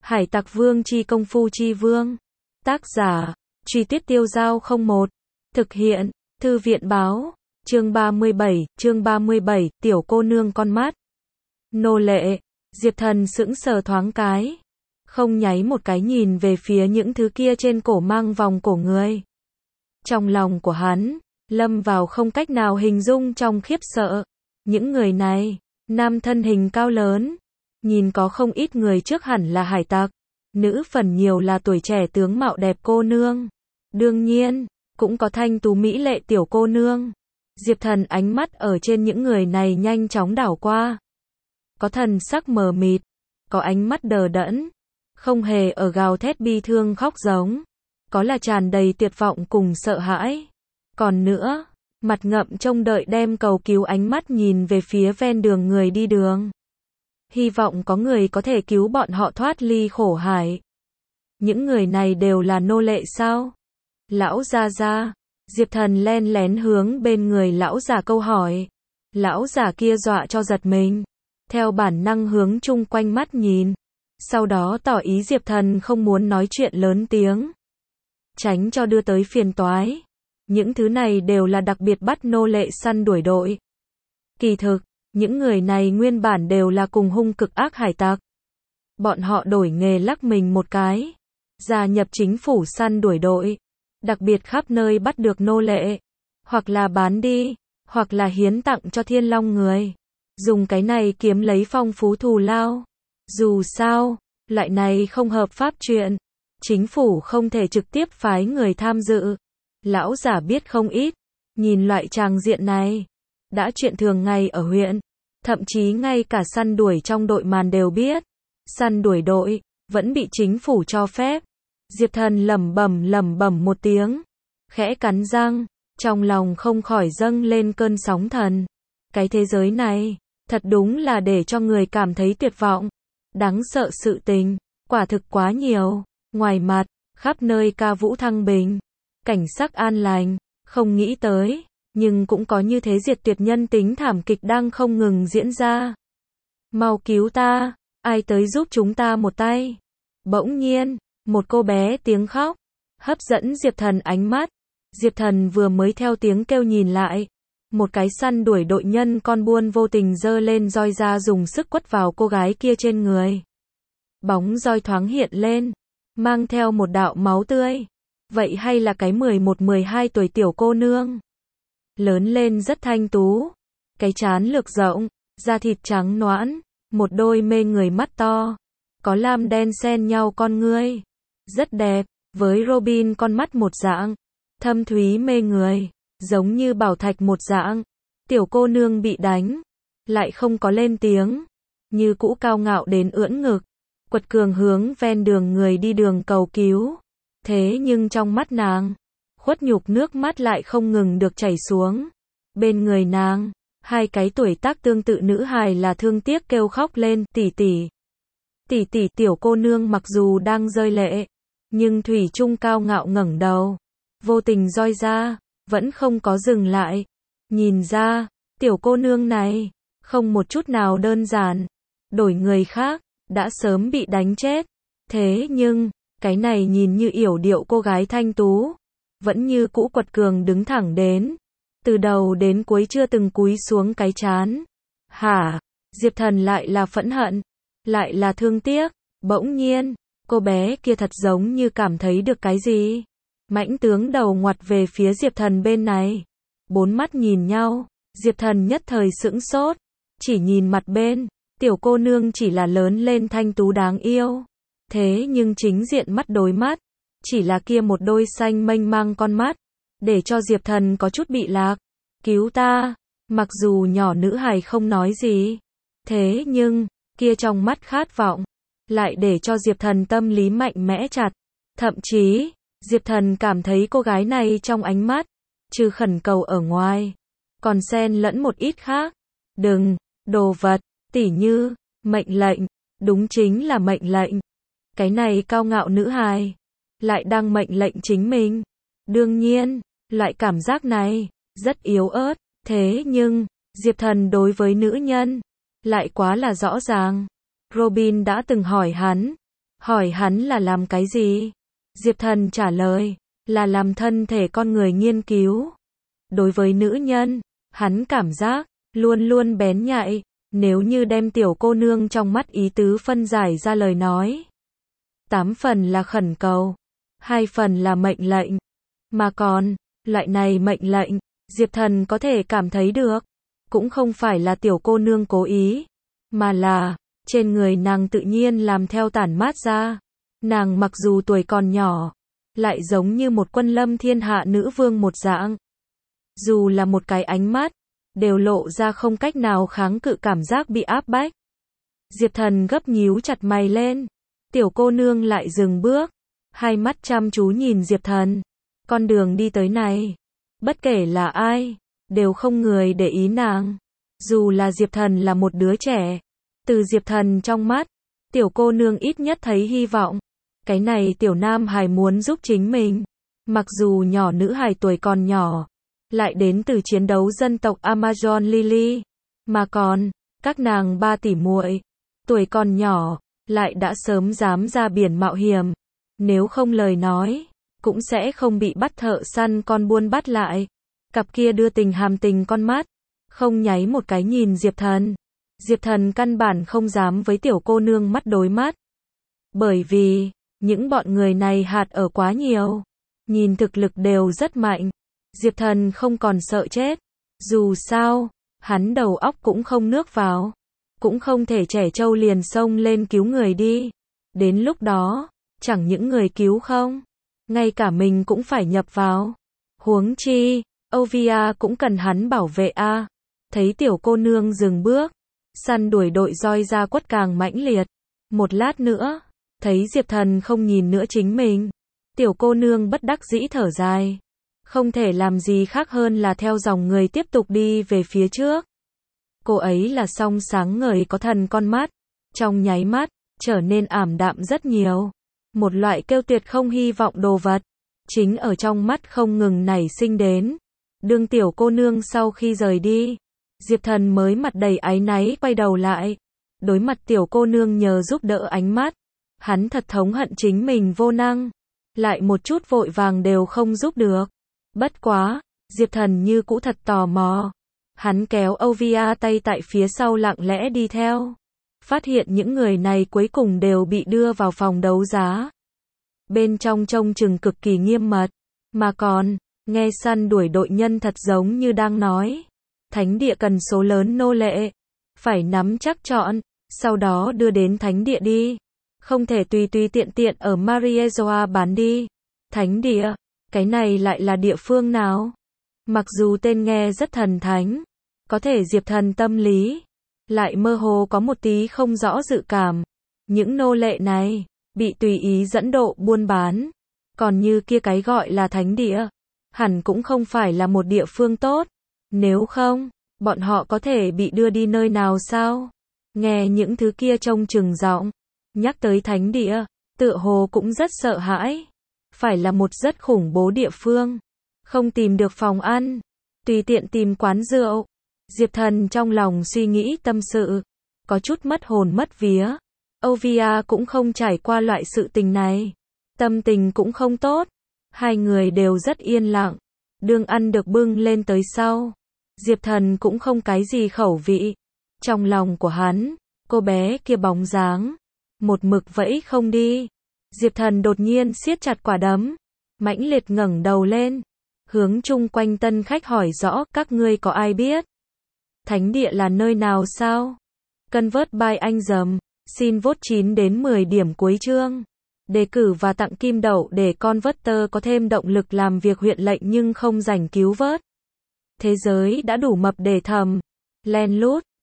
Hải Tặc Vương chi công phu chi vương. Tác giả, Truy Tuyết Tiêu Dao 01. Thực hiện, Thư viện báo. Chương 37, tiểu cô nương con mắt. Nô lệ. Diệp Thần sững sờ thoáng cái. Không nháy một cái nhìn về phía những thứ kia trên cổ mang vòng cổ người. Trong lòng của hắn, lâm vào không cách nào hình dung trong khiếp sợ. Những người này, nam thân hình cao lớn. Nhìn có không ít người trước hẳn là hải tặc. Nữ phần nhiều là tuổi trẻ tướng mạo đẹp cô nương. Đương nhiên, cũng có thanh tú mỹ lệ tiểu cô nương. Diệp Thần ánh mắt ở trên những người này nhanh chóng đảo qua. Có thần sắc mờ mịt, có ánh mắt đờ đẫn, không hề ở gào thét bi thương khóc giống, có là tràn đầy tuyệt vọng cùng sợ hãi. Còn nữa, mặt ngậm trông đợi đem cầu cứu ánh mắt nhìn về phía ven đường người đi đường. Hy vọng có người có thể cứu bọn họ thoát ly khổ hải. Những người này đều là nô lệ sao? Lão gia gia. Diệp Thần len lén hướng bên người lão già câu hỏi. Lão già kia dọa cho giật mình. Theo bản năng hướng chung quanh mắt nhìn. Sau đó tỏ ý Diệp Thần không muốn nói chuyện lớn tiếng. Tránh cho đưa tới phiền toái. Những thứ này đều là đặc biệt bắt nô lệ săn đuổi đội. Kỳ thực, những người này nguyên bản đều là cùng hung cực ác hải tặc. Bọn họ đổi nghề lắc mình một cái. Gia nhập chính phủ săn đuổi đội. Đặc biệt khắp nơi bắt được nô lệ. Hoặc là bán đi, hoặc là hiến tặng cho Thiên Long người. Dùng cái này kiếm lấy phong phú thù lao. Dù sao, loại này không hợp pháp chuyện. Chính phủ không thể trực tiếp phái người tham dự. Lão giả biết không ít. Nhìn loại tràng diện này. Đã chuyện thường ngày ở huyện. Thậm chí ngay cả săn đuổi trong đội màn đều biết. Săn đuổi đội, vẫn bị chính phủ cho phép. Diệp Thần lẩm bẩm một tiếng. Khẽ cắn răng. Trong lòng không khỏi dâng lên cơn sóng thần. Cái thế giới này, thật đúng là để cho người cảm thấy tuyệt vọng. Đáng sợ sự tình, quả thực quá nhiều. Ngoài mặt, khắp nơi ca vũ thăng bình. Cảnh sắc an lành, không nghĩ tới. Nhưng cũng có như thế diệt tuyệt nhân tính thảm kịch đang không ngừng diễn ra. Mau cứu ta, ai tới giúp chúng ta một tay. Bỗng nhiên, một cô bé tiếng khóc, hấp dẫn Diệp Thần ánh mắt. Diệp Thần vừa mới theo tiếng kêu nhìn lại. Một cái săn đuổi đội nhân con buôn vô tình giơ lên roi ra dùng sức quất vào cô gái kia trên người. Bóng roi thoáng hiện lên, mang theo một đạo máu tươi. Vậy hay là cái 11-12 tuổi tiểu cô nương. Lớn lên rất thanh tú, cái trán lược rộng, da thịt trắng nõn, một đôi mê người mắt to, có lam đen xen nhau con ngươi, rất đẹp, với Robin con mắt một dạng, thâm thúy mê người, giống như bảo thạch một dạng. Tiểu cô nương bị đánh, lại không có lên tiếng, như cũ cao ngạo đến ưỡn ngực, quật cường hướng ven đường người đi đường cầu cứu. Thế nhưng trong mắt nàng, khuất nhục nước mắt lại không ngừng được chảy xuống. Bên người nàng, hai cái tuổi tác tương tự nữ hài là thương tiếc kêu khóc lên, tỷ tỷ. Tỷ tỷ. Tiểu cô nương mặc dù đang rơi lệ, nhưng thủy chung cao ngạo ngẩng đầu. Vô tình roi ra, vẫn không có dừng lại. Nhìn ra, tiểu cô nương này, không một chút nào đơn giản. Đổi người khác, đã sớm bị đánh chết. Thế nhưng, cái này nhìn như yểu điệu cô gái thanh tú. Vẫn như cũ quật cường đứng thẳng đến. Từ đầu đến cuối chưa từng cúi xuống cái trán. Hả? Diệp Thần lại là phẫn hận. Lại là thương tiếc. Bỗng nhiên, cô bé kia thật giống như cảm thấy được cái gì. Mãnh tướng đầu ngoặt về phía Diệp Thần bên này. Bốn mắt nhìn nhau. Diệp Thần nhất thời sững sốt. Chỉ nhìn mặt bên. Tiểu cô nương chỉ là lớn lên thanh tú đáng yêu. Thế nhưng chính diện mắt đối mắt. Chỉ là kia một đôi xanh mênh mang con mắt. Để cho Diệp Thần có chút bị lạc. Cứu ta. Mặc dù nhỏ nữ hài không nói gì. Thế nhưng, kia trong mắt khát vọng. Lại để cho Diệp Thần tâm lý mạnh mẽ chặt. Thậm chí, Diệp Thần cảm thấy cô gái này trong ánh mắt. Trừ khẩn cầu ở ngoài. Còn xen lẫn một ít khác. Đừng, đồ vật, tỉ như, mệnh lệnh. Đúng chính là mệnh lệnh. Cái này cao ngạo nữ hài. Lại đang mệnh lệnh chính mình. Đương nhiên, loại cảm giác này, rất yếu ớt. Thế nhưng, Diệp Thần đối với nữ nhân, lại quá là rõ ràng. Robin đã từng hỏi hắn. Hỏi hắn là làm cái gì? Diệp Thần trả lời, là làm thân thể con người nghiên cứu. Đối với nữ nhân, hắn cảm giác, luôn luôn bén nhạy, nếu như đem tiểu cô nương trong mắt ý tứ phân giải ra lời nói. 8 phần là khẩn cầu, 2 phần là mệnh lệnh. Mà còn, loại này mệnh lệnh, Diệp Thần có thể cảm thấy được, cũng không phải là tiểu cô nương cố ý, mà là, trên người nàng tự nhiên làm theo tản mát ra. Nàng mặc dù tuổi còn nhỏ, lại giống như một quân lâm thiên hạ nữ vương một dạng. Dù là một cái ánh mắt, đều lộ ra không cách nào kháng cự cảm giác bị áp bách. Diệp Thần gấp nhíu chặt mày lên. Tiểu cô nương lại dừng bước, hai mắt chăm chú nhìn Diệp Thần. Con đường đi tới này, bất kể là ai, đều không người để ý nàng. Dù là Diệp Thần là một đứa trẻ, từ Diệp Thần trong mắt, tiểu cô nương ít nhất thấy hy vọng. Cái này tiểu nam hài muốn giúp chính mình. Mặc dù nhỏ nữ hài tuổi còn nhỏ, lại đến từ chiến đấu dân tộc Amazon Lily. Mà còn, các nàng ba tỷ muội, tuổi còn nhỏ, lại đã sớm dám ra biển mạo hiểm. Nếu không lời nói, cũng sẽ không bị bắt thợ săn con buôn bắt lại. Cặp kia đưa tình hàm tình con mắt, không nháy một cái nhìn Diệp Thần. Diệp Thần căn bản không dám với tiểu cô nương mắt đối mắt. Bởi vì, những bọn người này hạt ở quá nhiều. Nhìn thực lực đều rất mạnh. Diệp Thần không còn sợ chết. Dù sao, hắn đầu óc cũng không nước vào. Cũng không thể trẻ trâu liền xông lên cứu người đi. Đến lúc đó, chẳng những người cứu không, ngay cả mình cũng phải nhập vào. Huống chi, Ovia cũng cần hắn bảo vệ a. Thấy tiểu cô nương dừng bước, săn đuổi đội roi ra quất càng mãnh liệt. Một lát nữa, thấy Diệp Thần không nhìn nữa chính mình, tiểu cô nương bất đắc dĩ thở dài. Không thể làm gì khác hơn là theo dòng người tiếp tục đi về phía trước. Cô ấy là song sáng ngời có thần con mắt, trong nháy mắt, trở nên ảm đạm rất nhiều. Một loại kêu tuyệt không hy vọng đồ vật, chính ở trong mắt không ngừng nảy sinh đến. Đương tiểu cô nương sau khi rời đi, Diệp Thần mới mặt đầy áy náy quay đầu lại. Đối mặt tiểu cô nương nhờ giúp đỡ ánh mắt, hắn thật thống hận chính mình vô năng, lại một chút vội vàng đều không giúp được. Bất quá, Diệp Thần như cũ thật tò mò. Hắn kéo Ovia tay tại phía sau lặng lẽ đi theo. Phát hiện những người này cuối cùng đều bị đưa vào phòng đấu giá. Bên trong trông chừng cực kỳ nghiêm mật. Mà còn, nghe săn đuổi đội nhân thật giống như đang nói. Thánh địa cần số lớn nô lệ. Phải nắm chắc chọn, sau đó đưa đến thánh địa đi. Không thể tùy tùy tiện tiện ở Mariezoa bán đi. Thánh địa, cái này lại là địa phương nào? Mặc dù tên nghe rất thần thánh, có thể Diệp Thần tâm lý lại mơ hồ có một tí không rõ dự cảm. Những nô lệ này bị tùy ý dẫn độ buôn bán, còn như kia cái gọi là thánh địa, hẳn cũng không phải là một địa phương tốt. Nếu không, bọn họ có thể bị đưa đi nơi nào sao? Nghe những thứ kia trông chừng giọng, nhắc tới thánh địa, tựa hồ cũng rất sợ hãi. Phải là một rất khủng bố địa phương. Không tìm được phòng ăn, tùy tiện tìm quán rượu. Diệp Thần trong lòng suy nghĩ tâm sự, có chút mất hồn mất vía. Ovia cũng không trải qua loại sự tình này, tâm tình cũng không tốt. Hai người đều rất yên lặng. Đương ăn được bưng lên tới sau, Diệp Thần cũng không cái gì khẩu vị. Trong lòng của hắn, cô bé kia bóng dáng, một mực vẫy không đi. Diệp Thần đột nhiên siết chặt quả đấm, mãnh liệt ngẩng đầu lên, hướng chung quanh tân khách hỏi rõ, các ngươi có ai biết thánh địa là nơi nào sao? Convert by anh dầm, xin vote 9 đến 10 điểm cuối chương. Đề cử và tặng kim đậu để Converter có thêm động lực làm việc huyện lệnh nhưng không rảnh cứu vớt. Thế giới đã đủ mập để thầm, len lút,